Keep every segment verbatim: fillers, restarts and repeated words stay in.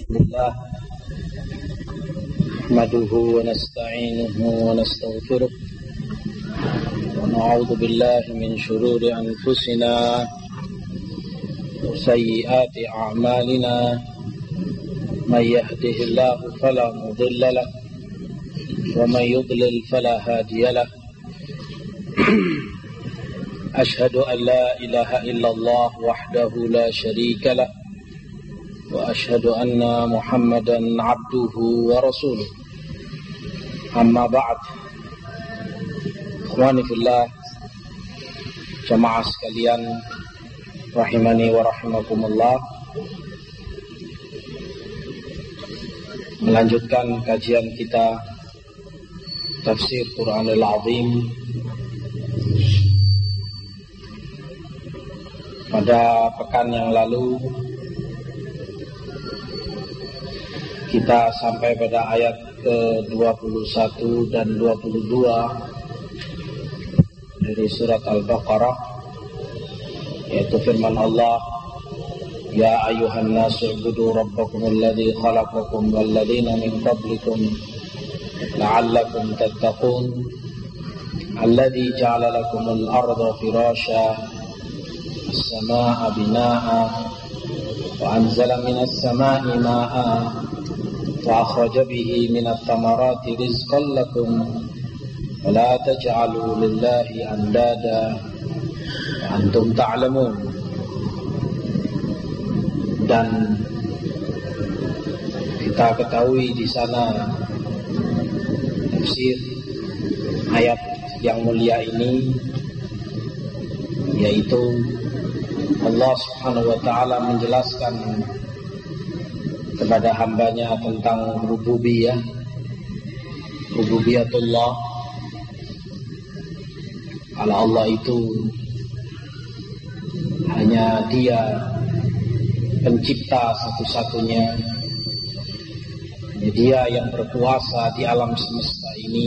Alhamdulillah, nahmaduhu wa nasta'inuhu wa nastaghfiruh wa na'udzu billahi min shururi anfusina wa sayyiati a'malina. May yahdihillahu fala mudilla lahu wa may yudlil fala hadiya lahu. Ashhadu an la ilaha illallah wahdahu la syarika lah wa ashhadu anna Muhammadan abduhu wa rasuluh. Amma ba'd. Ikhwani fillah, jamaah sekalian rahimani wa rahimakumullah. Melanjutkan kajian kita tafsir Quranul Azim. Pada pekan yang lalu kita sampai pada ayat ke dua puluh satu dan dua puluh dua dari surat Al-Baqarah, yaitu firman Allah, Ya ayuhan nasu ubudu rabbakum alladhi khalaqakum walladhina min qablikum la'allakum tattaqun alladhi ja'ala lakumul arda firasha as-samaa'a binaa'a wa anzala minas samaa'i maa'an wa akhraja bihi minat thamarati rizqan lakum wa la taj'alu lillahi andada wa antum ta'lamun. Dan kita ketahui di sana tafsir ayat yang mulia ini, yaitu Allah Subhanahu wa ta'ala menjelaskan kepada hambanya tentang rububiyah, rububiyatullah. Kalau Allah itu hanya Dia pencipta satu-satunya, hanya Dia yang berkuasa di alam semesta ini,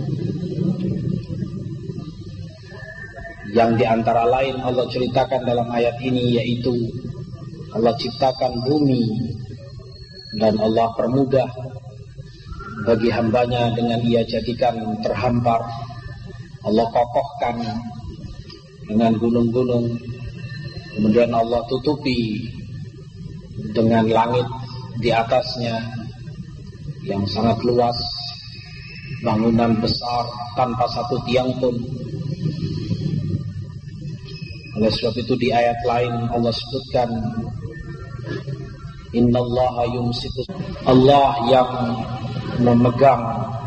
yang diantara lain Allah ceritakan dalam ayat ini, yaitu Allah ciptakan bumi dan Allah permudah bagi hambanya dengan Ia jadikan terhampar. Allah kokohkan dengan gunung-gunung, kemudian Allah tutupi dengan langit di atasnya yang sangat luas, bangunan besar tanpa satu tiang pun. Oleh sebab itu di ayat lain Allah sebutkan, Innallaha yumsiku, Allah yang memegang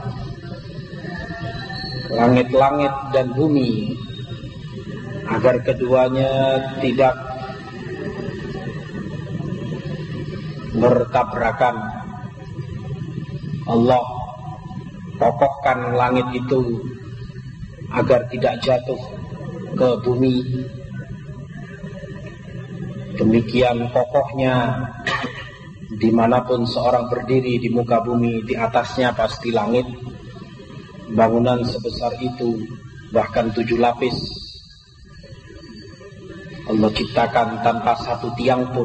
langit-langit dan bumi agar keduanya tidak bertabrakan. Allah kokohkan langit itu agar tidak jatuh ke bumi. Demikian kokohnya, dimanapun seorang berdiri di muka bumi, di atasnya pasti langit. Bangunan sebesar itu, bahkan tujuh lapis, Allah ciptakan tanpa satu tiang pun.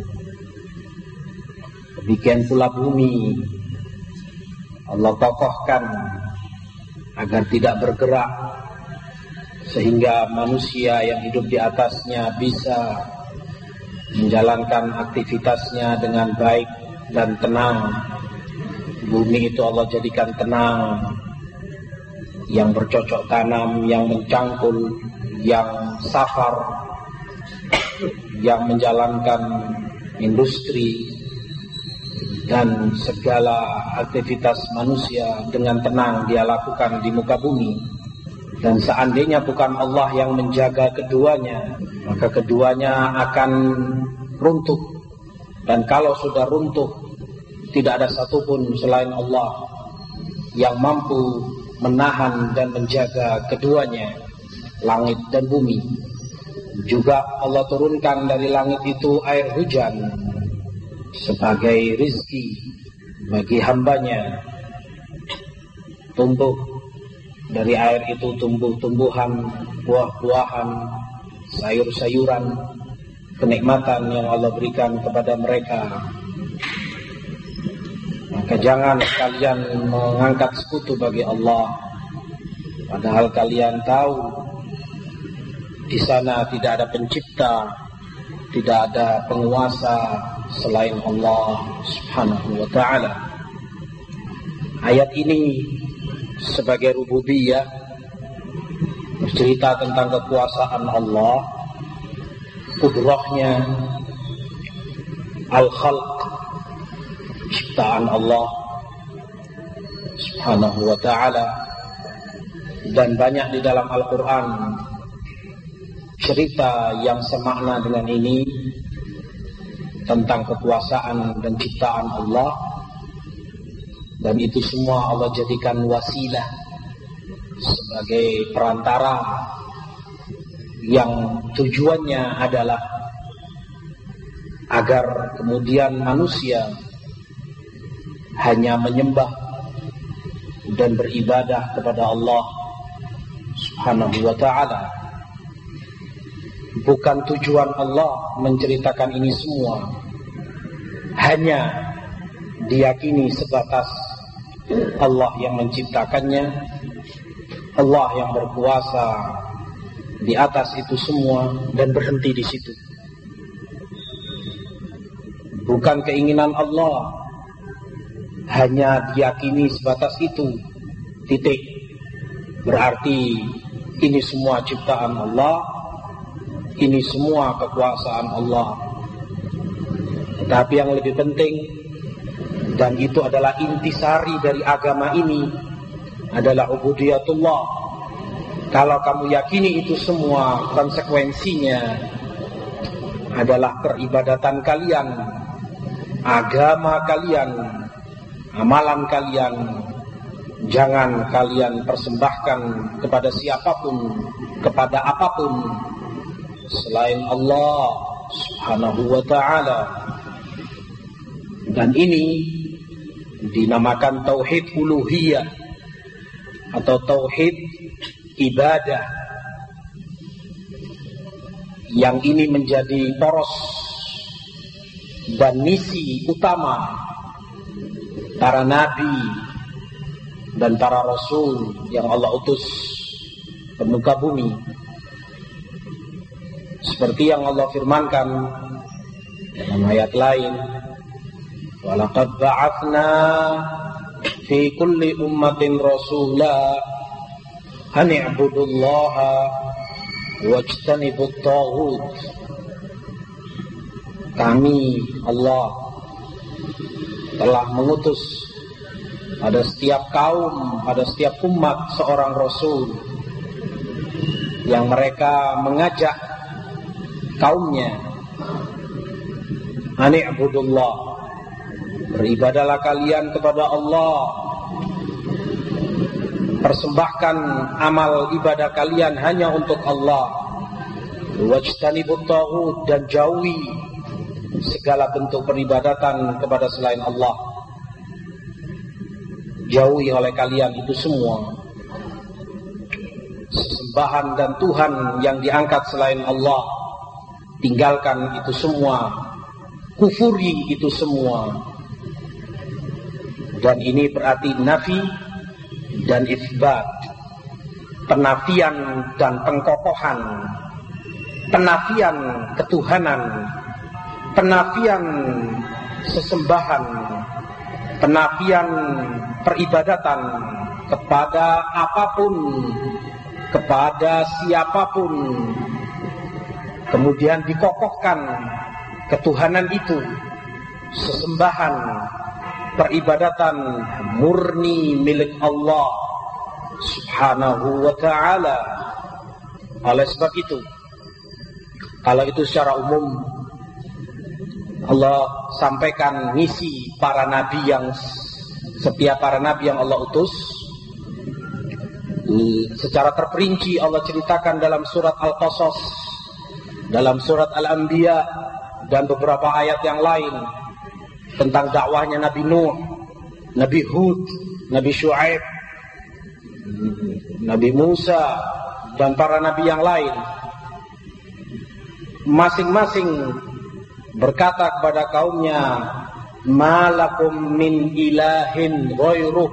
Demikian pula bumi, Allah kokohkan agar tidak bergerak, sehingga manusia yang hidup di atasnya bisa menjalankan aktivitasnya dengan baik dan tenang. Bumi itu Allah jadikan tenang, yang bercocok tanam, yang mencangkul, yang safar, yang menjalankan industri dan segala aktivitas manusia dengan tenang dia lakukan di muka bumi. Dan seandainya bukan Allah yang menjaga keduanya, maka keduanya akan runtuh. Dan kalau sudah runtuh, tidak ada satupun selain Allah yang mampu menahan dan menjaga keduanya, langit dan bumi. Juga Allah turunkan dari langit itu air hujan sebagai rizki bagi hambanya. Tumbuh dari air itu tumbuh-tumbuhan, buah-buahan, sayur-sayuran, kenikmatan yang Allah berikan kepada mereka. Maka jangan kalian mengangkat sekutu bagi Allah, padahal kalian tahu di sana tidak ada pencipta, tidak ada penguasa selain Allah Subhanahu wa ta'ala. Ayat ini sebagai rububiyah bercerita tentang kekuasaan Allah, kudrahnya, al-khalq, ciptaan Allah Subhanahu wa ta'ala. Dan banyak di dalam Al-Quran cerita yang semakna dengan ini tentang kekuasaan dan ciptaan Allah. Dan itu semua Allah jadikan wasilah sebagai perantara yang tujuannya adalah agar kemudian manusia hanya menyembah dan beribadah kepada Allah Subhanahu wa ta'ala. Bukan tujuan Allah menceritakan ini semua hanya diyakini sebatas Allah yang menciptakannya, Allah yang berkuasa di atas itu semua, dan berhenti di situ. Bukan keinginan Allah hanya diyakini sebatas itu, titik. Berarti ini semua ciptaan Allah, ini semua kekuasaan Allah. Tetapi yang lebih penting, dan itu adalah intisari dari agama ini, adalah ubudiyatullah. Kalau kamu yakini itu semua, konsekuensinya adalah peribadatan kalian, agama kalian, amalan kalian, jangan kalian persembahkan kepada siapapun, kepada apapun selain Allah Subhanahu wa ta'ala. Dan ini dinamakan tauhid uluhiyah atau tauhid ibadah, yang ini menjadi poros dan misi utama para nabi dan para rasul yang Allah utus ke muka bumi. Seperti yang Allah firmankan dalam ayat lain, وَلَقَدْ بَعَثْنَا فِي كُلِّ أُمَّةٍ رَسُولًا أَنِ اعْبُدُوا اللَّهَ وَاجْتَنِبُوا الطَّاغُوتَ. Kami, Allah, telah mengutus pada setiap kaum, pada setiap umat seorang rasul yang mereka mengajak kaumnya, Ani abudullah, beribadalah kalian kepada Allah, persembahkan amal ibadah kalian hanya untuk Allah, wajtanibut taghut, dan jauhi segala bentuk peribadatan kepada selain Allah. Jauhi oleh kalian itu semua sesembahan dan Tuhan yang diangkat selain Allah. Tinggalkan itu semua, kufuri itu semua. Dan ini berarti nafi dan isbat, penafian dan pengkokohan, penafian ketuhanan, penafian sesembahan, penafian peribadatan kepada apapun, kepada siapapun. Kemudian dikokohkan ketuhanan itu, sesembahan, peribadatan murni milik Allah Subhanahu wa ta'ala. Oleh sebab itu, kalau itu secara umum Allah sampaikan misi para nabi, yang setiap para nabi yang Allah utus. Secara terperinci Allah ceritakan dalam surat Al-Qasas, dalam surat Al-Anbiya, dan beberapa ayat yang lain tentang dakwahnya Nabi Nuh, Nabi Hud, Nabi Shu'aib, Nabi Musa, dan para nabi yang lain. Masing-masing berkata kepada kaumnya, ma lakum min ilahin ghairuh.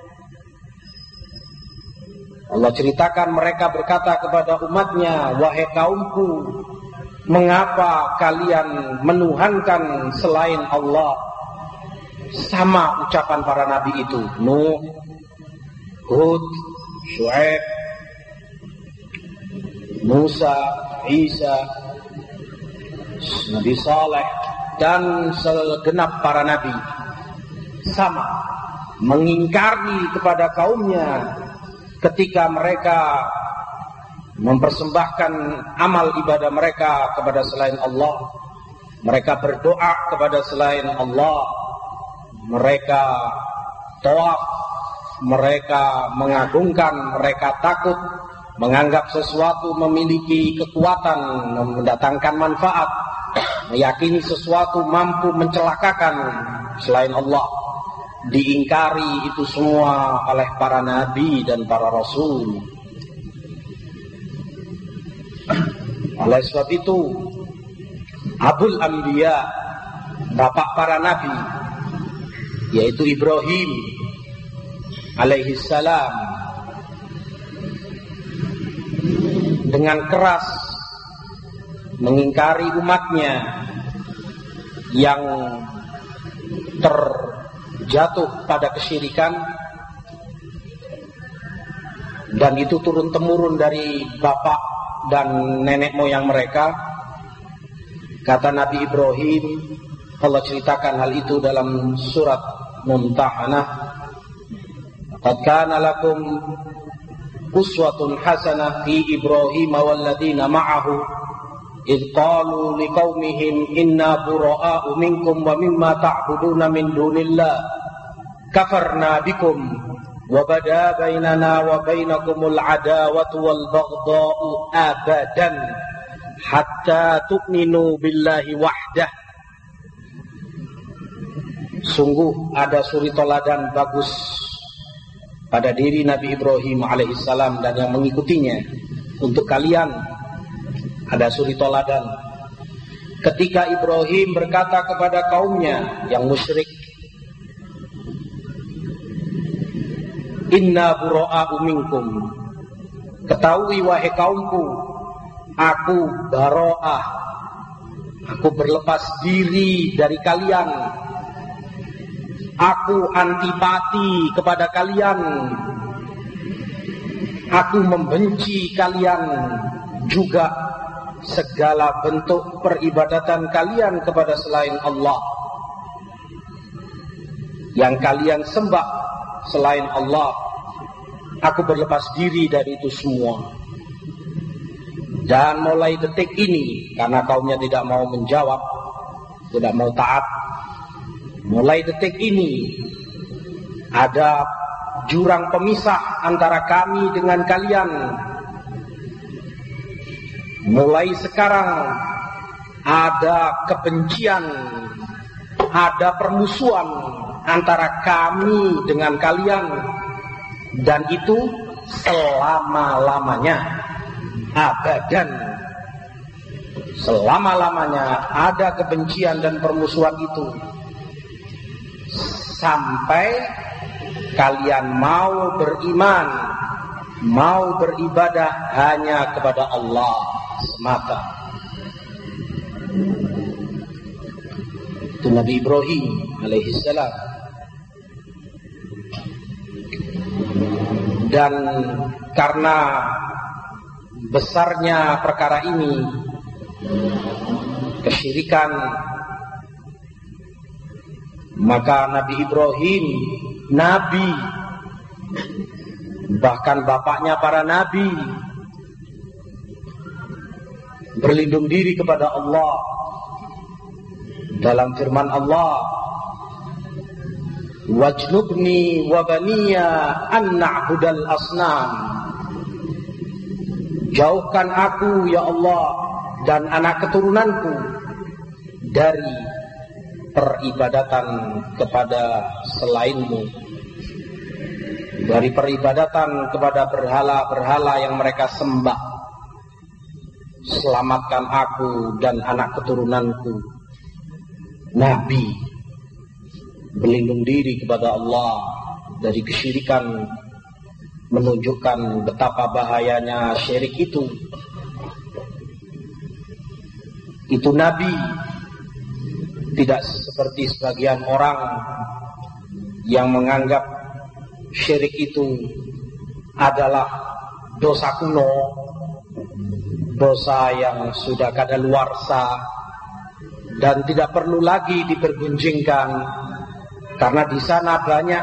Allah ceritakan mereka berkata kepada umatnya, wahai kaumku, mengapa kalian menuhankan selain Allah? Sama ucapan para nabi itu, Nuh, Hud, Syuaib, Musa, Isa, Nabi Saleh, dan segenap para nabi. Sama mengingkari kepada kaumnya ketika mereka mempersembahkan amal ibadah mereka kepada selain Allah, mereka berdoa kepada selain Allah, mereka tawaf, mereka mengagungkan, mereka takut, menganggap sesuatu memiliki kekuatan mendatangkan manfaat, meyakini sesuatu mampu mencelakakan selain Allah. Diingkari itu semua oleh para nabi dan para rasul. Oleh sebab itu, Abul Anbiya, bapak para nabi, yaitu Ibrahim alaihi salam, dengan keras mengingkari umatnya yang terjatuh pada kesyirikan, dan itu turun-temurun dari bapak dan nenek moyang mereka. Kata Nabi Ibrahim, Allah ceritakan hal itu dalam surat Mumtahanah, qad kana lakum uswatun hasanah fi Ibrahim walladzina ma'ahu idh qalu liqaumihim inna bura'a'u minkum wa mimma ta'buduna min dunillah kafarna bikum wa bada bainana wa bainakumul adawatu wal baghdha'u abadan hatta tu'minu billahi wahdah. Sungguh ada suri toladan bagus pada diri Nabi Ibrahim alaihissalam dan yang mengikutinya. Untuk kalian ada suri toladan ketika Ibrahim berkata kepada kaumnya yang musyrik, inna bura'a'u minkum, ketahui wahai kaumku, aku bara'ah, aku berlepas diri dari kalian, aku antipati kepada kalian, aku membenci kalian, juga segala bentuk peribadatan kalian kepada selain Allah yang kalian sembah selain Allah. Aku berlepas diri dari itu semua. Dan mulai detik ini, karena kaumnya tidak mau menjawab, tidak mau taat, mulai detik ini ada jurang pemisah antara kami dengan kalian. Mulai sekarang ada kebencian, ada permusuhan antara kami dengan kalian, dan itu selama-lamanya, abadan, selama-lamanya ada kebencian dan permusuhan itu, sampai kalian mau beriman, mau beribadah hanya kepada Allah semata. Itu Nabi Ibrahim alaihissalam. Dan karena besarnya perkara ini, kesyirikan, maka Nabi Ibrahim, nabi, bahkan bapaknya para nabi, berlindung diri kepada Allah dalam firman Allah, wajnubni wa baniya an na'budal asnam, jauhkan aku ya Allah dan anak keturunanku dari peribadatan kepada selainmu, dari peribadatan kepada berhala-berhala yang mereka sembah. Selamatkan aku dan anak keturunanku. Nabi berlindung diri kepada Allah dari kesyirikan, menunjukkan betapa bahayanya syirik itu. Itu Nabi, tidak seperti sebagian orang yang menganggap syirik itu adalah dosa kuno, dosa yang sudah kadaluarsa dan tidak perlu lagi dipergunjingkan, karena di sana banyak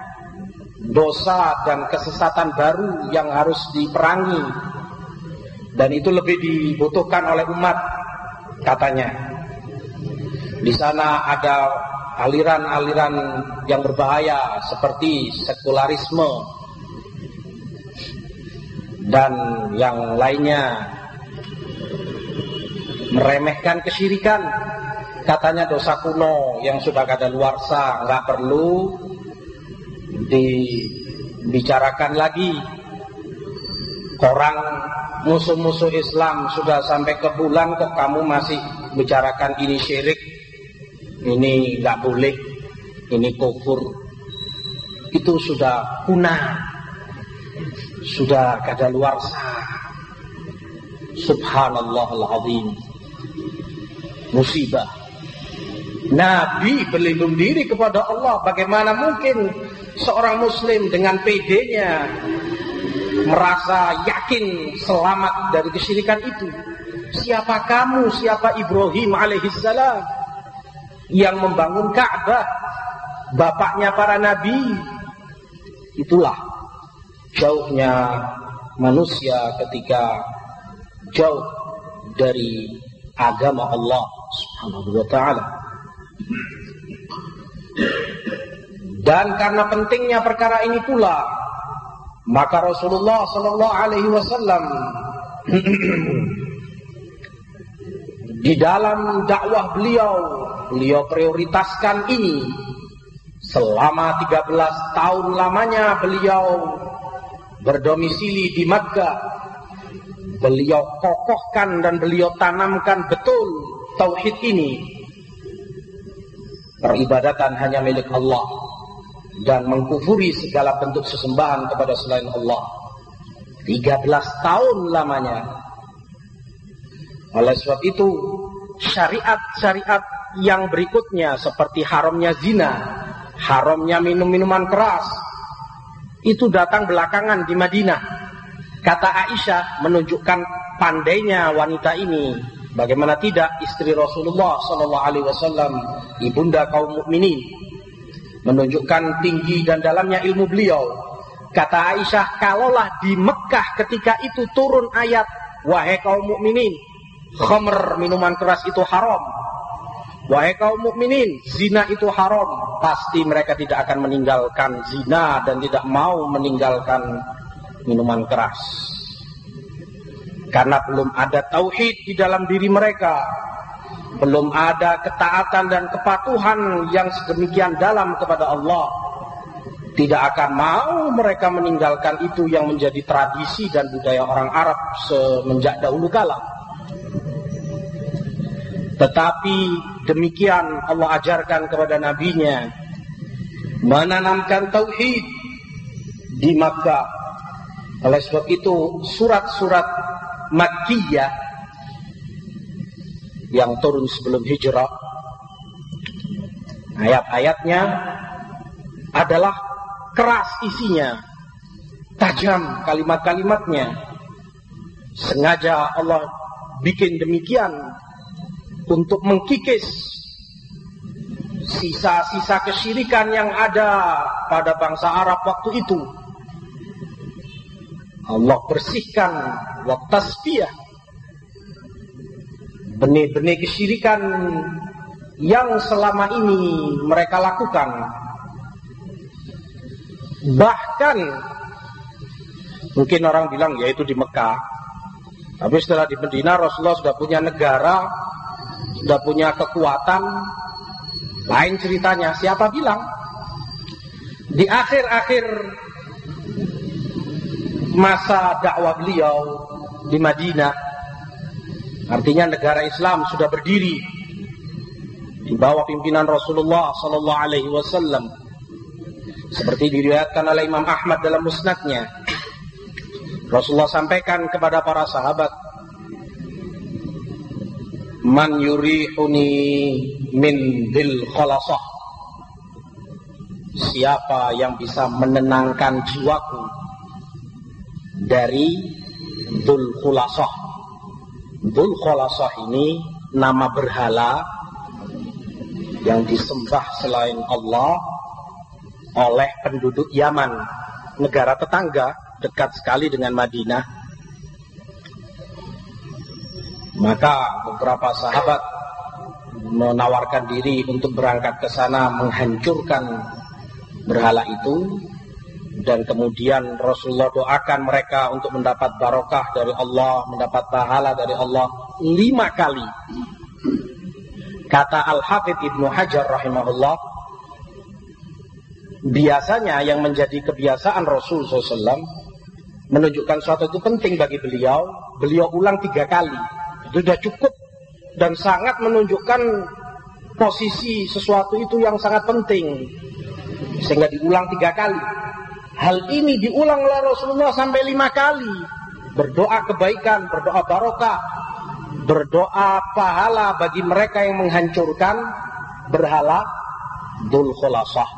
dosa dan kesesatan baru yang harus diperangi, dan itu lebih dibutuhkan oleh umat, katanya. Di sana ada aliran-aliran yang berbahaya seperti sekularisme dan yang lainnya, meremehkan kesyirikan, katanya dosa kuno yang sudah kadaluarsa, nggak perlu dibicarakan lagi. Orang musuh-musuh Islam sudah sampai ke bulan kok kamu masih bicarakan ini syirik, ini nggak boleh, ini kufur. Itu sudah punah, sudah kadaluarsa. Subhanallahal azim. Musibah. Nabi berlindung diri kepada Allah. Bagaimana mungkin seorang muslim dengan pedenya merasa yakin selamat dari kesyirikan itu? Siapa kamu, siapa Ibrahim alaihissalam yang membangun Ka'bah, bapaknya para nabi? Itulah jauhnya manusia ketika jauh dari agama Allah Subhanahu wa ta'ala. Dan karena pentingnya perkara ini pula, maka Rasulullah sallallahu alaihi wasallam di dalam dakwah beliau, beliau prioritaskan ini. Selama tiga belas tahun lamanya beliau berdomisili di Makkah, beliau kokohkan dan beliau tanamkan betul tauhid ini. Peribadatan hanya milik Allah dan mengkufuri segala bentuk sesembahan kepada selain Allah. tiga belas tahun lamanya. Oleh sebab itu, syariat-syariat yang berikutnya seperti haramnya zina, haramnya minum-minuman keras, itu datang belakangan di Madinah. Kata Aisyah menunjukkan pandainya wanita ini. Bagaimana tidak, istri Rasulullah sallallahu alaihi wasallam, ibunda kaum mukminin, menunjukkan tinggi dan dalamnya ilmu beliau. Kata Aisyah, kalaulah di Mekah ketika itu turun ayat, wahai kaum mukminin, khamr, minuman keras itu haram, wahai kaum mukminin, zina itu haram, pasti mereka tidak akan meninggalkan zina dan tidak mau meninggalkan minuman keras. Karena belum ada tauhid di dalam diri mereka, belum ada ketaatan dan kepatuhan yang sedemikian dalam kepada Allah. Tidak akan mau mereka meninggalkan itu yang menjadi tradisi dan budaya orang Arab semenjak dahulu kala. Tetapi demikian Allah ajarkan kepada nabinya, menanamkan tauhid di Makkah. Oleh sebab itu surat-surat Makkiyah yang turun sebelum hijrah, ayat-ayatnya adalah keras isinya, tajam kalimat-kalimatnya. Sengaja Allah bikin demikian untuk mengkikis sisa-sisa kesyirikan yang ada pada bangsa Arab waktu itu. Allah bersihkan wa tasfiyah benih-benih kesyirikan yang selama ini mereka lakukan. Bahkan mungkin orang bilang ya itu di Mekah, tapi setelah di Madinah Rasulullah sudah punya negara, sudah punya kekuatan. Lain ceritanya. Siapa bilang di akhir-akhir masa dakwah beliau di Madinah, artinya negara Islam sudah berdiri, di bawah pimpinan Rasulullah sallallahu alaihi wasallam, seperti diriwayatkan oleh Imam Ahmad dalam musnadnya. Rasulullah sampaikan kepada para sahabat, man yurihuni min dhil khalasah, siapa yang bisa menenangkan jiwaku dari Dzul Khulasah. Dzul Khulasah ini nama berhala yang disembah selain Allah oleh penduduk Yaman, negara tetangga dekat sekali dengan Madinah. Maka beberapa sahabat menawarkan diri untuk berangkat ke sana menghancurkan berhala itu, dan kemudian Rasulullah doakan mereka untuk mendapat barokah dari Allah, mendapat pahala dari Allah lima kali. Kata Al-Hafidz Ibnu Hajar rahimahullah, biasanya yang menjadi kebiasaan Rasul sallallahu alaihi wasallam menunjukkan sesuatu itu penting bagi beliau, beliau ulang tiga kali. Itu sudah cukup dan sangat menunjukkan posisi sesuatu itu yang sangat penting, sehingga diulang tiga kali. Hal ini diulang oleh Rasulullah sampai lima kali. Berdoa kebaikan, berdoa barokah, berdoa pahala bagi mereka yang menghancurkan berhala Dzul Khulasah.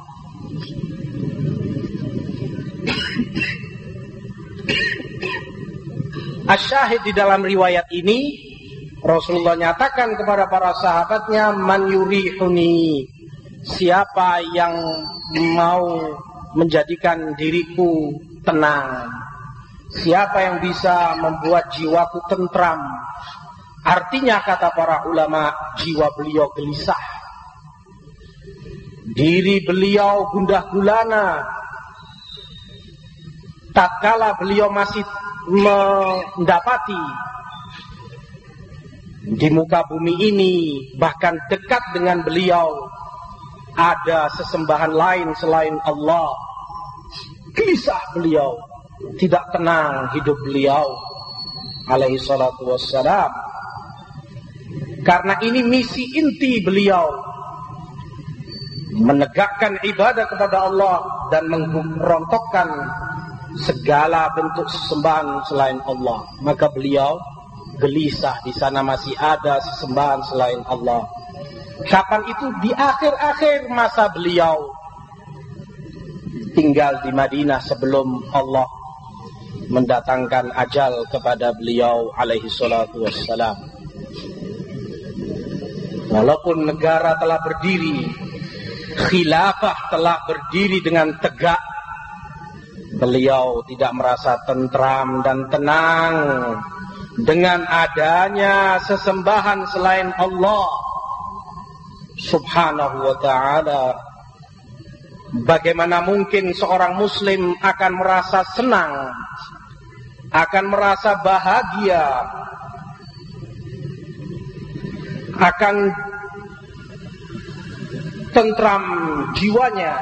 Asyahid di dalam riwayat ini, Rasulullah nyatakan kepada para sahabatnya, man yurihuni, siapa yang mau menjadikan diriku tenang, siapa yang bisa membuat jiwaku tentram. Artinya, kata para ulama, jiwa beliau gelisah, diri beliau gundah gulana tatkala beliau masih mendapati di muka bumi ini, bahkan dekat dengan beliau, ada sesembahan lain selain Allah. Gelisah beliau, tidak tenang hidup beliau alaihi salatu wassalam. Karena ini misi inti beliau, menegakkan ibadah kepada Allah dan merontokkan segala bentuk sesembahan selain Allah. Maka beliau gelisah, di sana masih ada sesembahan selain Allah. Kapan itu? Di akhir-akhir masa beliau tinggal di Madinah sebelum Allah mendatangkan ajal kepada beliau alaihi salatu wassalam. Walaupun negara telah berdiri, khilafah telah berdiri dengan tegak, beliau tidak merasa tentram dan tenang dengan adanya sesembahan selain Allah subhanahu wa ta'ala. Bagaimana mungkin seorang muslim akan merasa senang, akan merasa bahagia, akan tentram jiwanya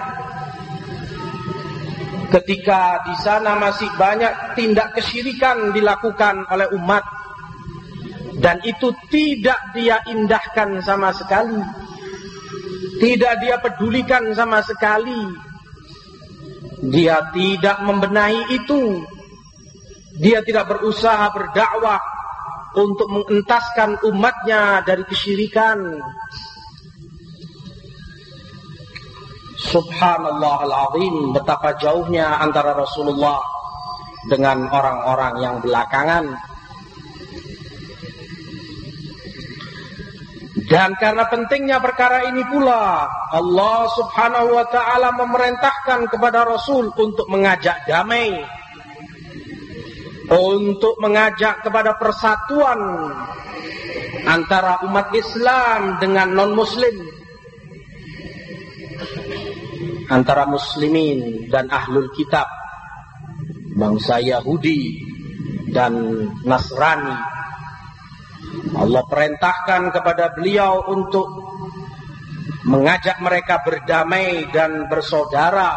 ketika di sana masih banyak tindak kesyirikan dilakukan oleh umat, dan itu tidak dia indahkan sama sekali, tidak dia pedulikan sama sekali. Dia tidak membenahi itu, dia tidak berusaha berdakwah untuk mengentaskan umatnya dari kesyirikan. Subhanallah al-azim, betapa jauhnya antara Rasulullah dengan orang-orang yang belakangan. Dan karena pentingnya perkara ini pula, Allah subhanahu wa ta'ala memerintahkan kepada Rasul untuk mengajak damai, untuk mengajak kepada persatuan antara umat Islam dengan non-muslim, antara muslimin dan ahlul kitab, bangsa Yahudi dan Nasrani. Allah perintahkan kepada beliau untuk mengajak mereka berdamai dan bersaudara,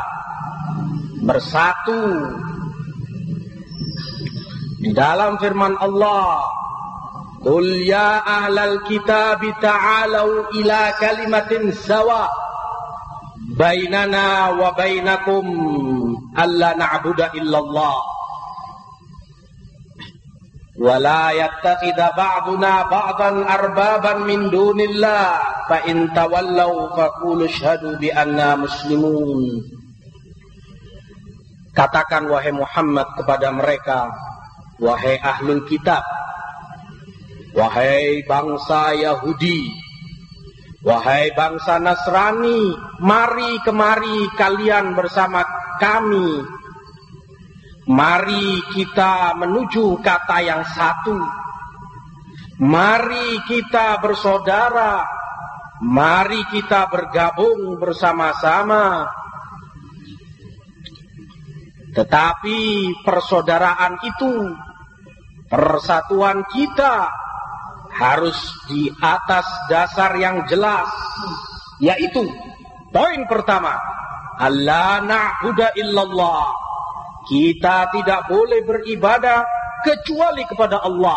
bersatu. Di dalam firman Allah, Qul ya ahlal kitab ta'alau ila kalimatin sawa bainana wa bainakum alla na'budu illallah wa la yattakhidha ba'duna ba'dan arbaban min dunillah fa in tawallaw faqulu ashhadu bi anna muslimun. Katakan wahai Muhammad kepada mereka, wahai ahlul kitab, wahai bangsa Yahudi, wahai bangsa Nasrani, mari kemari kalian bersama kami. Mari kita menuju kata yang satu. Mari kita bersaudara. Mari kita bergabung bersama-sama. Tetapi persaudaraan itu, persatuan kita harus di atas dasar yang jelas, yaitu poin pertama, alla na'budu illallah. Kita tidak boleh beribadah kecuali kepada Allah,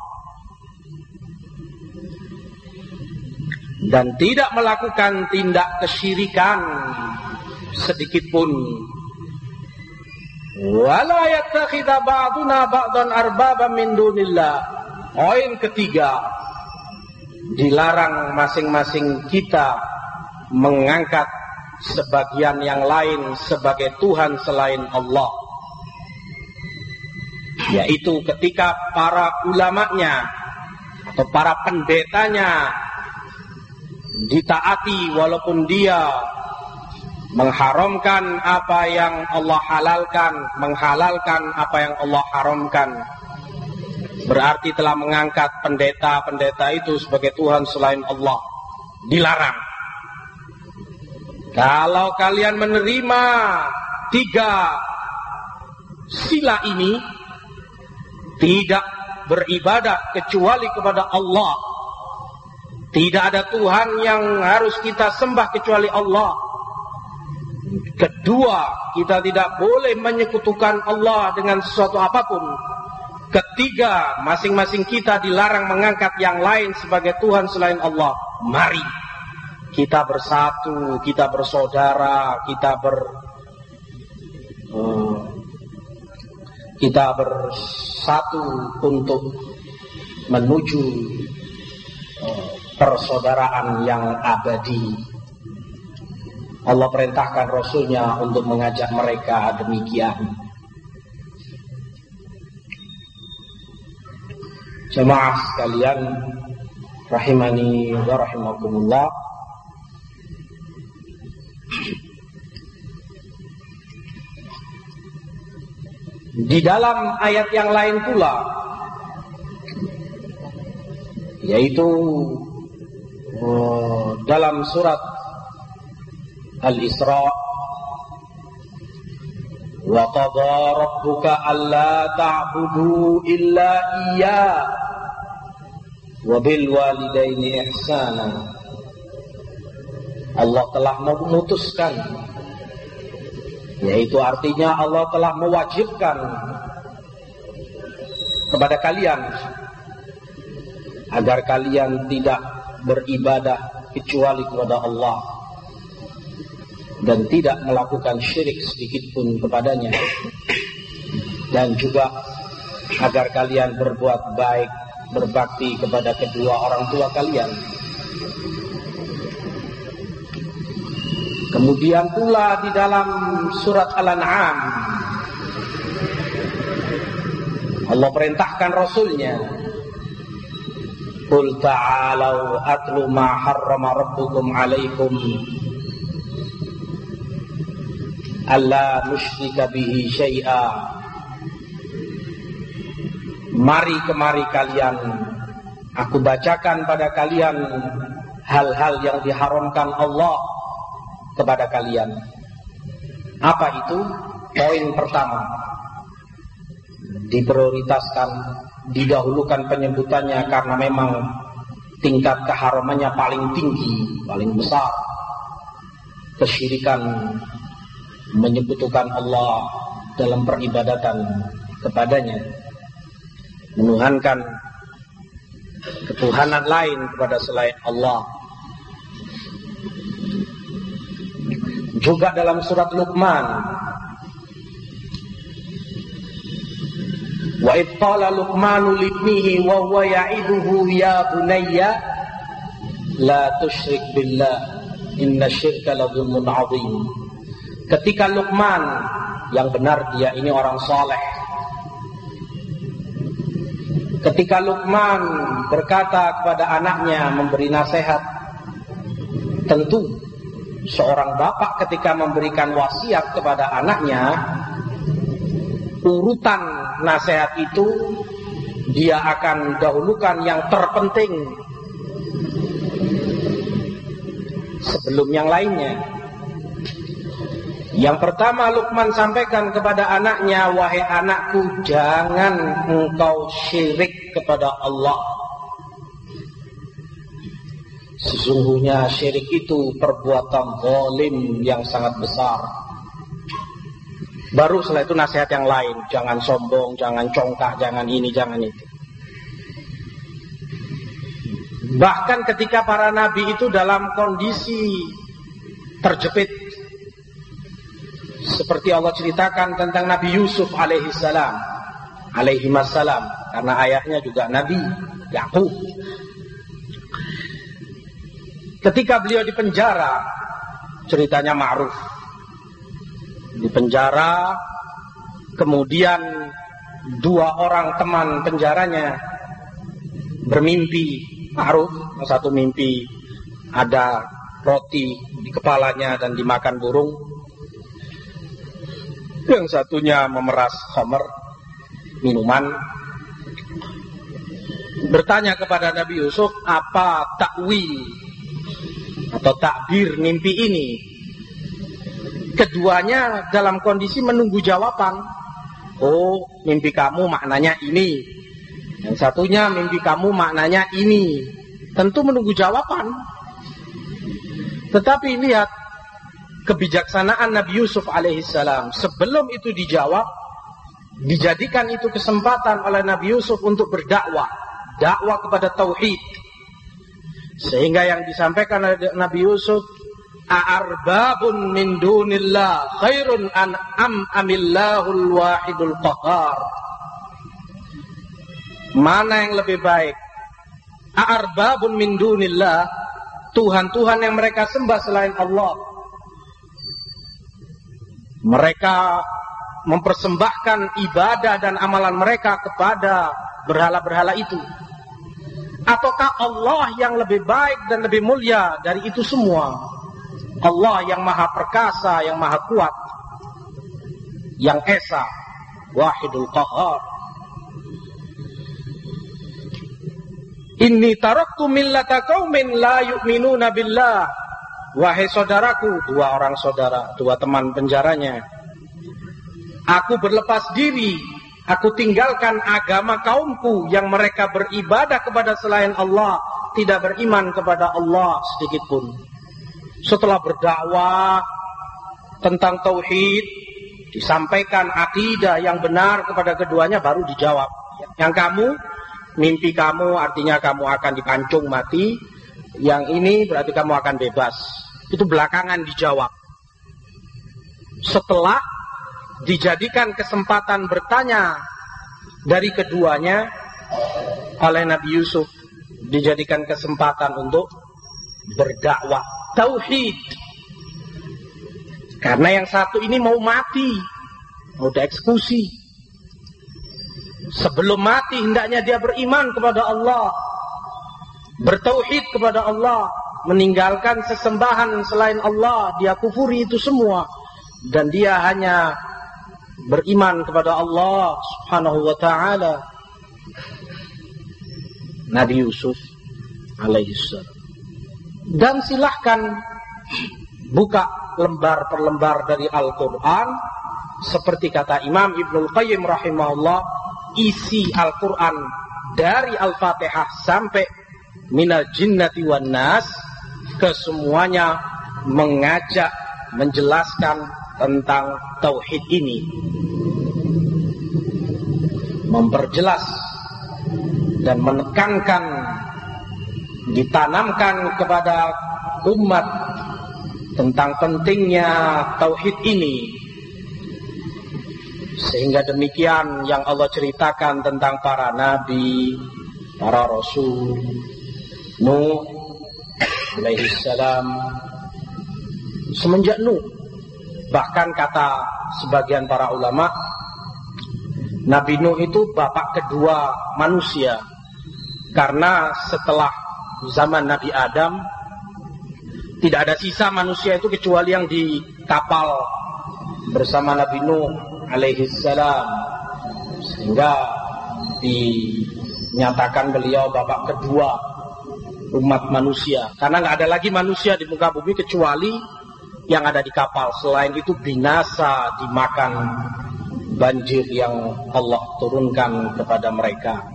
dan tidak melakukan tindak kesyirikan sedikit pun. Wala yattakhidha ba'duna ba'dan arbaban min dunillah. Poin ketiga, dilarang masing-masing kita mengangkat sebagian yang lain sebagai Tuhan selain Allah. Yaitu ketika para ulamanya atau para pendetanya ditaati walaupun dia mengharamkan apa yang Allah halalkan, menghalalkan apa yang Allah haramkan, berarti telah mengangkat pendeta-pendeta itu sebagai Tuhan selain Allah. Dilarang. Kalau kalian menerima tiga sila ini, tidak beribadah kecuali kepada Allah, tidak ada Tuhan yang harus kita sembah kecuali Allah. Kedua, kita tidak boleh menyekutukan Allah dengan sesuatu apapun. Ketiga, masing-masing kita dilarang mengangkat yang lain sebagai Tuhan selain Allah. Mari kita bersatu, kita bersaudara, kita ber uh, kita bersatu untuk menuju uh, persaudaraan yang abadi. Allah perintahkan Rasulnya untuk mengajak mereka demikian. Jemaah sekalian rahimani wa rahimakumullah, di dalam ayat yang lain pula, yaitu uh, dalam surat Al-Isra, wa qadha rabbuka alla ta'budu illa iyyah wa bil walidaini ihsana. Allah telah memutuskan, yaitu artinya Allah telah mewajibkan kepada kalian agar kalian tidak beribadah kecuali kepada Allah dan tidak melakukan syirik sedikit pun kepadanya, dan juga agar kalian berbuat baik, berbakti kepada kedua orang tua kalian. Kemudian pula di dalam surat Al-An'am, Allah perintahkan Rasulnya, qul ta'alau atlu ma harrama rabbukum alaikum alla nusyrika bihi syai'a. Mari kemari kalian, aku bacakan pada kalian hal-hal yang diharamkan Allah kepada kalian. Apa itu? Poin pertama, diprioritaskan, didahulukan penyebutannya karena memang tingkat keharamannya paling tinggi, paling besar. Kesyirikan, menyekutukan Allah dalam peribadatan kepadanya, menuhankan ketuhanan lain kepada selain Allah. Juga dalam surat Luqman, wa idh qala Luqmanu libnihi wa huwa ya'iduhu ya bunayya la tusyrik billah inna syirka la dzulmun 'adzim. Ketika Luqman, yang benar dia ini orang saleh, ketika Luqman berkata kepada anaknya, memberi nasihat, tentu seorang bapak ketika memberikan wasiat kepada anaknya, urutan nasihat itu dia akan dahulukan yang terpenting sebelum yang lainnya. Yang pertama Luqman sampaikan kepada anaknya, wahai anakku, jangan engkau syirik kepada Allah. Sesungguhnya syirik itu perbuatan zalim yang sangat besar. Baru setelah itu nasihat yang lain, jangan sombong, jangan congkak, jangan ini, jangan itu. Bahkan ketika para nabi itu dalam kondisi terjepit, seperti Allah ceritakan tentang Nabi Yusuf alaihi salam, alaihi wassalam, karena ayahnya juga Nabi Yakub. Ketika beliau di penjara, ceritanya ma'ruf. Di penjara, kemudian dua orang teman penjaranya bermimpi, ma'ruf, satu mimpi ada roti di kepalanya dan dimakan burung. Yang satunya memeras khamr, minuman. Bertanya kepada Nabi Yusuf, apa takwil atau takbir mimpi ini? Keduanya dalam kondisi menunggu jawaban. Oh, mimpi kamu maknanya ini. Yang satunya, mimpi kamu maknanya ini. Tentu menunggu jawaban. Tetapi lihat kebijaksanaan Nabi Yusuf alaihissalam. Sebelum itu dijawab, dijadikan itu kesempatan oleh Nabi Yusuf untuk berdakwah, dakwah kepada tauhid. Sehingga yang disampaikan oleh Nabi Yusuf, a'arbabun min dunillah khairun an am amillahul wahidul qahar. Mana yang lebih baik? A'arbabun min dunillah, Tuhan-Tuhan yang mereka sembah selain Allah, mereka mempersembahkan ibadah dan amalan mereka kepada berhala-berhala itu, ataukah Allah yang lebih baik dan lebih mulia dari itu semua? Allah yang maha perkasa, yang maha kuat, yang esa, wahidul qahar. Inni taraktu millata qaumin la yu'minuna billah. Wahai saudaraku, dua orang saudara, dua teman penjaranya, aku berlepas diri, aku tinggalkan agama kaumku yang mereka beribadah kepada selain Allah, tidak beriman kepada Allah sedikit pun. Setelah berdakwah tentang tauhid, disampaikan akidah yang benar kepada keduanya, baru dijawab. Yang kamu, mimpi kamu artinya kamu akan dipancung mati, yang ini berarti kamu akan bebas. Itu belakangan dijawab. Setelah dijadikan kesempatan bertanya dari keduanya oleh Nabi Yusuf, dijadikan kesempatan untuk berdakwah tauhid. Karena yang satu ini mau mati, mau dieksekusi. Sebelum mati hendaknya dia beriman kepada Allah, bertauhid kepada Allah, meninggalkan sesembahan selain Allah, dia kufuri itu semua, dan dia hanya beriman kepada Allah subhanahu wa ta'ala. Nabi Yusuf alaihissalam. Dan silahkan buka lembar per lembar dari Al-Quran, seperti kata Imam Ibnul Qayyim rahimahullah, isi Al-Quran dari Al-Fatihah sampai minal jinnati wan nas, kesemuanya mengajak, menjelaskan tentang tauhid ini, memperjelas dan menekankan ditanamkan kepada umat tentang pentingnya tauhid ini, sehingga demikian yang Allah ceritakan tentang para nabi, para rasul. Nuh alaihi salam, semenjak Nuh, bahkan kata sebagian para ulama, Nabi Nuh itu bapak kedua manusia, karena setelah zaman Nabi Adam tidak ada sisa manusia itu kecuali yang di kapal bersama Nabi Nuh alaihi salam, sehingga dinyatakan beliau bapak kedua umat manusia, karena nggak ada lagi manusia di muka bumi kecuali yang ada di kapal. Selain itu binasa dimakan banjir yang Allah turunkan kepada mereka.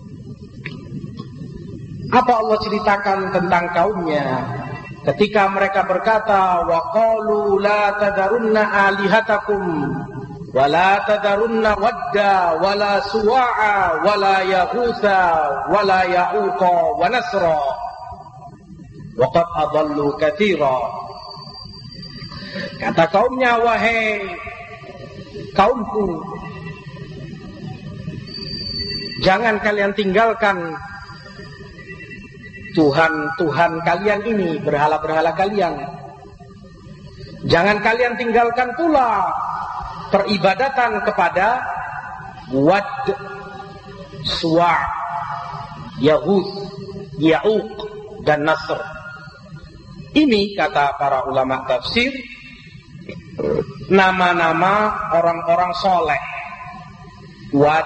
Apa Allah ceritakan tentang kaumnya ketika mereka berkata, wa qalu la tadarunna alihatakum wa la tadarunna wadda wa la suwa'a wa la yaghutha wa la ya'uqa wa nasra wa qad adallu katsira. Kata kaumnya, wahai kaumku, jangan kalian tinggalkan Tuhan-Tuhan kalian ini, berhala-berhala kalian. Jangan kalian tinggalkan pula peribadatan kepada Wad, Suwa', Yaghuz, Ya'uq, dan Nasr. Ini kata para ulama tafsir, nama-nama orang-orang soleh. Wad,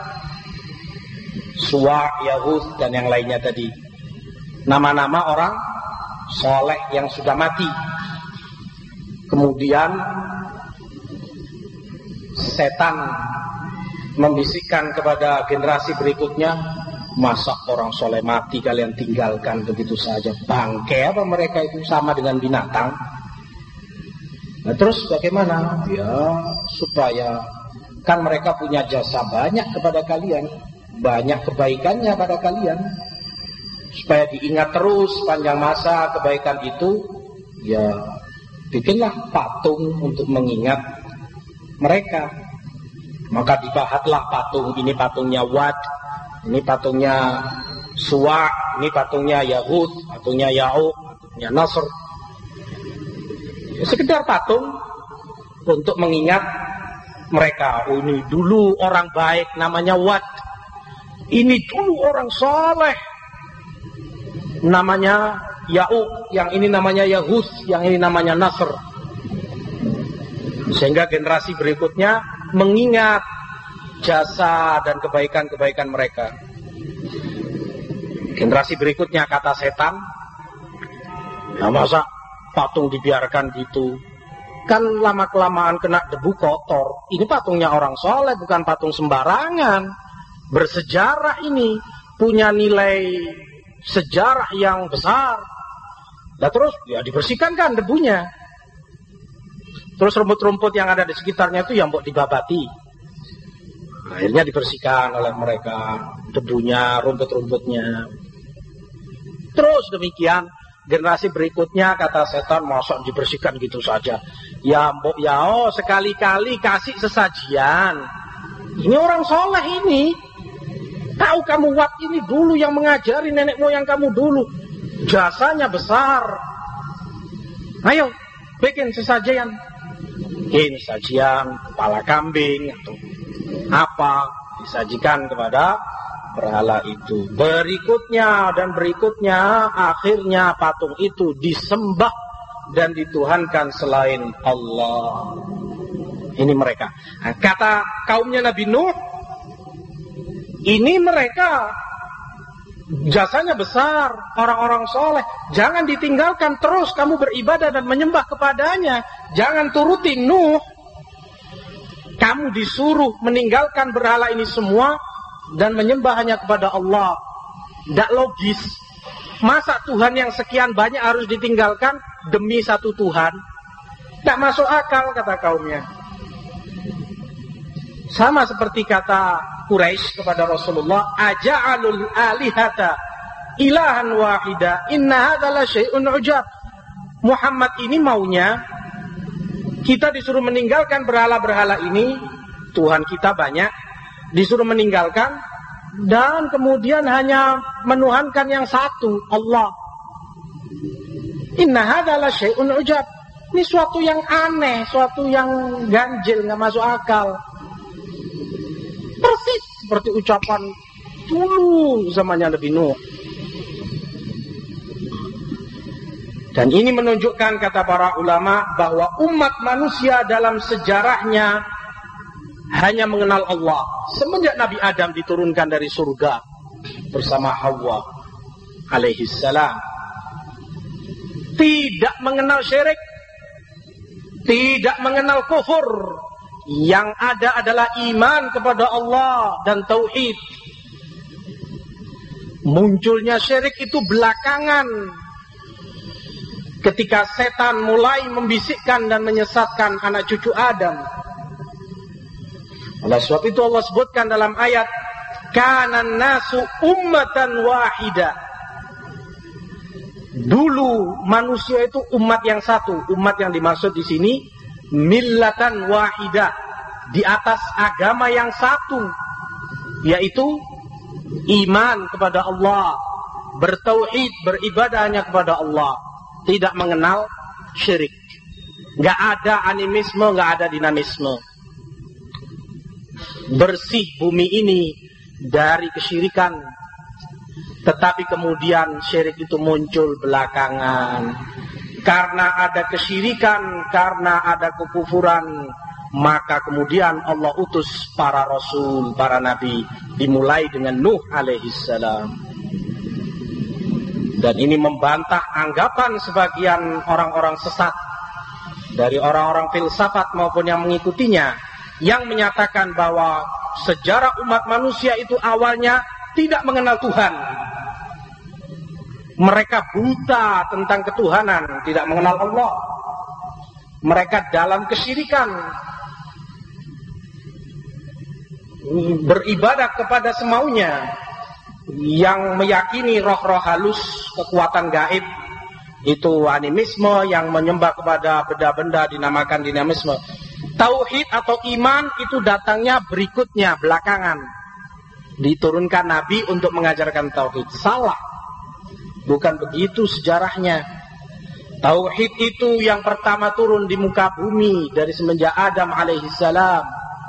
Suwa', Yaghuz, dan yang lainnya tadi, nama-nama orang soleh yang sudah mati. Kemudian setan membisikkan kepada generasi berikutnya, masa orang soleh mati kalian tinggalkan begitu saja? Bangke apa mereka itu, sama dengan binatang? Nah, terus bagaimana? Ya supaya kan mereka punya jasa banyak kepada kalian, banyak kebaikannya pada kalian, supaya diingat terus panjang masa kebaikan itu, ya bikinlah patung untuk mengingat mereka. Maka dibahatlah patung, ini patungnya Wad, ini patungnya Suwa', ini patungnya Yaghuz, patungnya Ya'uq, patungnya Nasr. Ya, sekedar patung untuk mengingat mereka. Oh, ini dulu orang baik namanya Wad, ini dulu orang soleh namanya Ya'uq, yang ini namanya Yaghuz, yang ini namanya Nasr. Sehingga generasi berikutnya mengingat jasa dan kebaikan-kebaikan mereka. Generasi berikutnya kata setan, nah masa patung dibiarkan gitu? Kan lama-kelamaan kena debu kotor. Ini patungnya orang soleh, bukan patung sembarangan. Bersejarah ini, punya nilai sejarah yang besar. Nah terus ya dibersihkan kan debunya. Terus rumput-rumput yang ada di sekitarnya itu yang buat dibabati. Akhirnya dibersihkan oleh mereka debunya, rumput-rumputnya. Terus demikian generasi berikutnya kata setan, masa dibersihkan gitu saja? Ya mbok ya oh sekali-kali kasih sesajian. Ini orang soleh ini. Tahu kamu Wad ini dulu yang mengajari nenek moyang kamu dulu. Jasanya besar. Ayo bikin sesajian. Bikin sajian kepala kambing atau apa, disajikan kepada berhala itu. Berikutnya dan berikutnya, akhirnya patung itu disembah dan dituhankan selain Allah. Ini mereka. Nah, kata kaumnya Nabi Nuh, ini mereka jasanya besar, orang-orang soleh. Jangan ditinggalkan, terus kamu beribadah dan menyembah kepadanya. Jangan turuti Nuh. Kamu disuruh meninggalkan berhala ini semua dan menyembah hanya kepada Allah. Tidak logis. Masa Tuhan yang sekian banyak harus ditinggalkan demi satu Tuhan? Tidak masuk akal, kata kaumnya. Sama seperti kata Quraisy kepada Rasulullah, aja'alul alihata ilahan wahida inna hadza la syai'un ujab. Muhammad ini maunya kita disuruh meninggalkan berhala-berhala ini, Tuhan kita banyak, disuruh meninggalkan dan kemudian hanya menuhankan yang satu, Allah. Inna hadza la syai'un ujab. Ini suatu yang aneh, suatu yang ganjil, nggak masuk akal. Persis seperti ucapan dulu zamannya Nabi Nuh. Dan ini menunjukkan, kata para ulama, bahwa umat manusia dalam sejarahnya hanya mengenal Allah. Semenjak Nabi Adam diturunkan dari surga bersama Hawa alaihissalam, tidak mengenal syirik, tidak mengenal kufur. Yang ada adalah iman kepada Allah dan tauhid. Munculnya syirik itu belakangan, ketika setan mulai membisikkan dan menyesatkan anak cucu Adam. Oleh sebab itu Allah sebutkan dalam ayat, kanan nasu ummatan wahida. Dulu manusia itu umat yang satu. Umat yang dimaksud di sini millatan wahida, di atas agama yang satu, yaitu iman kepada Allah, bertauhid, beribadah hanya kepada Allah, tidak mengenal syirik. Nggak ada animisme, nggak ada dinamisme. Bersih bumi ini dari kesyirikan. Tetapi kemudian syirik itu muncul belakangan. Karena ada kesyirikan, karena ada kekufuran, maka kemudian Allah utus para rasul, para nabi, dimulai dengan Nuh alaihissalam. Dan ini membantah anggapan sebagian orang-orang sesat dari orang-orang filsafat maupun yang mengikutinya, yang menyatakan bahwa sejarah umat manusia itu awalnya tidak mengenal Tuhan. Mereka buta tentang ketuhanan, tidak mengenal Allah. Mereka dalam kesyirikan, beribadah kepada semaunya, yang meyakini roh-roh halus, kekuatan gaib, itu animisme, yang menyembah kepada benda-benda dinamakan dinamisme. Tauhid atau iman itu datangnya berikutnya, belakangan. Diturunkan Nabi untuk mengajarkan tauhid. Salah. Bukan begitu sejarahnya. Tauhid itu yang pertama turun di muka bumi dari semenjak Adam alaihissalam.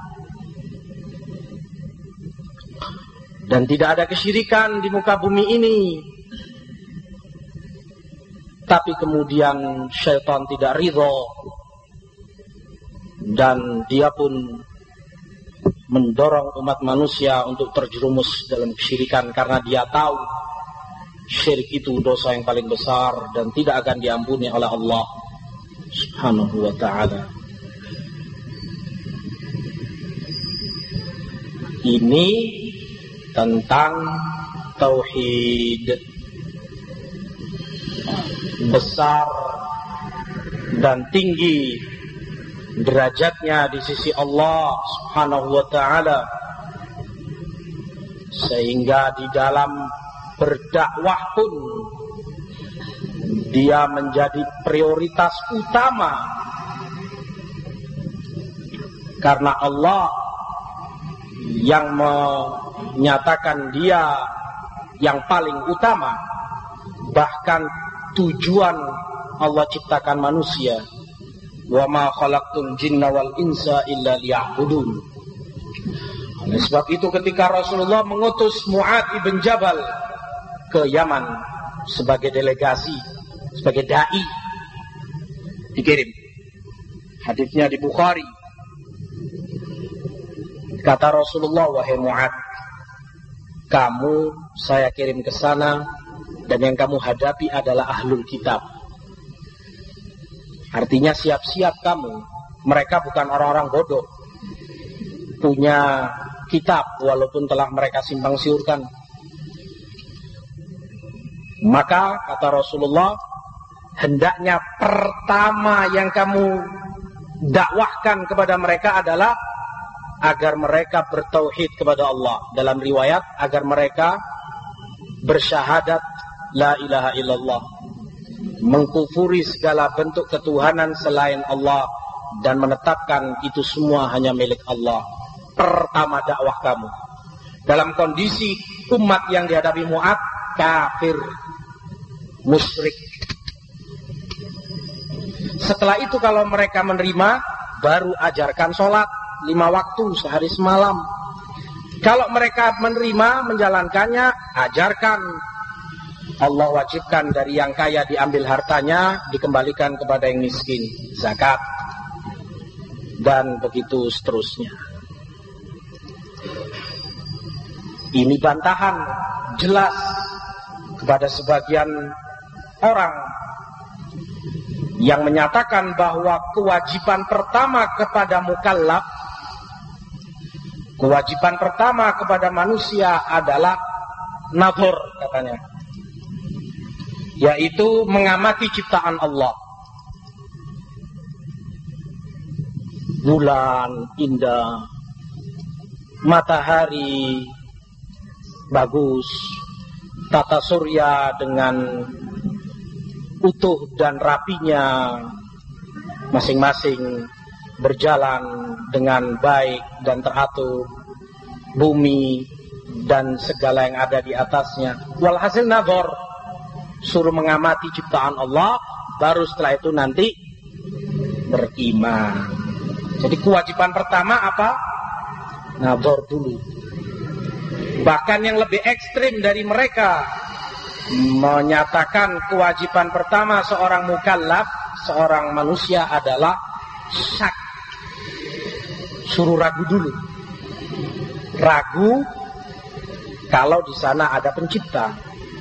Dan tidak ada kesyirikan di muka bumi ini. Tapi kemudian syaitan tidak ridho, dan dia pun mendorong umat manusia untuk terjerumus dalam kesyirikan, karena dia tahu syirik itu dosa yang paling besar dan tidak akan diampuni oleh Allah Subhanahu wa ta'ala. Ini tentang tauhid. Besar dan tinggi derajatnya di sisi Allah Subhanahu wa ta'ala, sehingga di dalam berdakwah pun dia menjadi prioritas utama, karena Allah yang menyatakan dia yang paling utama. Bahkan tujuan Allah ciptakan manusia, wa ma khalaqtul jinna wal insa illa liya'budun. Oleh sebab itu ketika Rasulullah mengutus Mu'adz ibn Jabal ke Yaman sebagai delegasi, sebagai dai, dikirim. Hadisnya di Bukhari. Kata Rasulullah, wahai Mu'adz, kamu saya kirim ke sana, dan yang kamu hadapi adalah ahlul kitab. Artinya siap-siap kamu. Mereka bukan orang-orang bodoh, punya kitab walaupun telah mereka simpang siurkan. Maka kata Rasulullah, hendaknya pertama yang kamu dakwahkan kepada mereka adalah agar mereka bertauhid kepada Allah. Dalam riwayat, agar mereka bersyahadat la ilaha illallah, mengkufuri segala bentuk ketuhanan selain Allah, dan menetapkan itu semua hanya milik Allah. Pertama dakwah kamu. Dalam kondisi umat yang dihadapi Mu'ad kafir, musyrik. Setelah itu kalau mereka menerima, baru ajarkan sholat lima waktu sehari semalam. Kalau mereka menerima menjalankannya, ajarkan. Allah wajibkan dari yang kaya diambil hartanya, dikembalikan kepada yang miskin, zakat, dan begitu seterusnya. Ini bantahan jelas kepada sebagian orang yang menyatakan bahwa kewajiban pertama kepada mukallaf, kewajiban pertama kepada manusia adalah nazar, katanya, yaitu mengamati ciptaan Allah. Bulan indah, matahari bagus, tata surya dengan utuh dan rapinya, masing-masing berjalan dengan baik dan teratur, bumi dan segala yang ada di atasnya. Walhasil nazar, suruh mengamati ciptaan Allah, baru setelah itu nanti beriman. Jadi kewajiban pertama apa? Nazar dulu. Bahkan yang lebih ekstrim dari mereka menyatakan kewajiban pertama seorang mukallaf, seorang manusia adalah syak. Suruh ragu dulu. Ragu kalau di sana ada pencipta.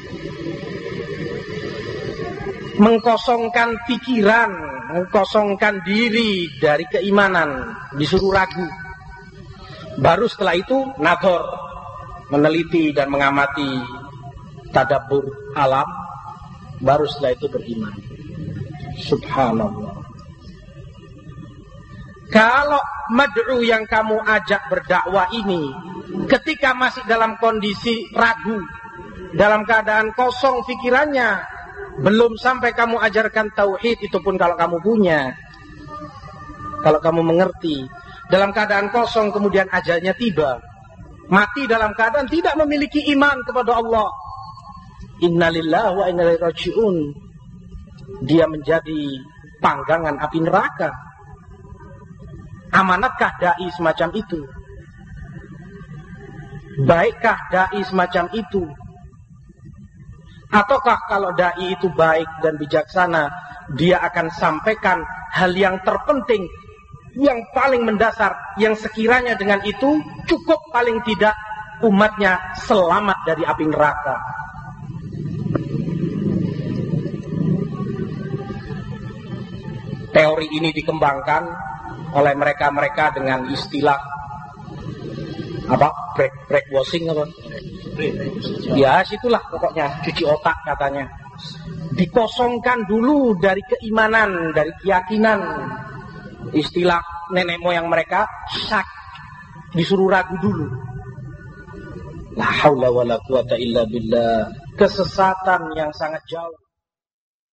Mengkosongkan pikiran, mengkosongkan diri dari keimanan, disuruh ragu. Baru setelah itu nazar, meneliti dan mengamati tadabbur alam, baru setelah itu beriman. Subhanallah. Kalau mad'u yang kamu ajak berdakwah ini ketika masih dalam kondisi ragu, dalam keadaan kosong pikirannya, belum sampai kamu ajarkan tauhid, itu pun kalau kamu punya, kalau kamu mengerti, dalam keadaan kosong kemudian ajalnya tiba, mati dalam keadaan tidak memiliki iman kepada Allah, innalillahi wa inna ilaihi raji'un, dia menjadi panggangan api neraka. Amanatkah dai semacam itu? Baikkah dai semacam itu? Ataukah kalau dai itu baik dan bijaksana, dia akan sampaikan hal yang terpenting, yang paling mendasar, yang sekiranya dengan itu cukup paling tidak umatnya selamat dari api neraka. Teori ini dikembangkan oleh mereka-mereka dengan istilah apa? break break washing apa? Ya, situlah pokoknya cuci otak katanya. Dikosongkan dulu dari keimanan, dari keyakinan. Istilah nenek moyang mereka, syak, disuruh ragu dulu. La haula wala quwata illa billah. Kesesatan yang sangat jauh.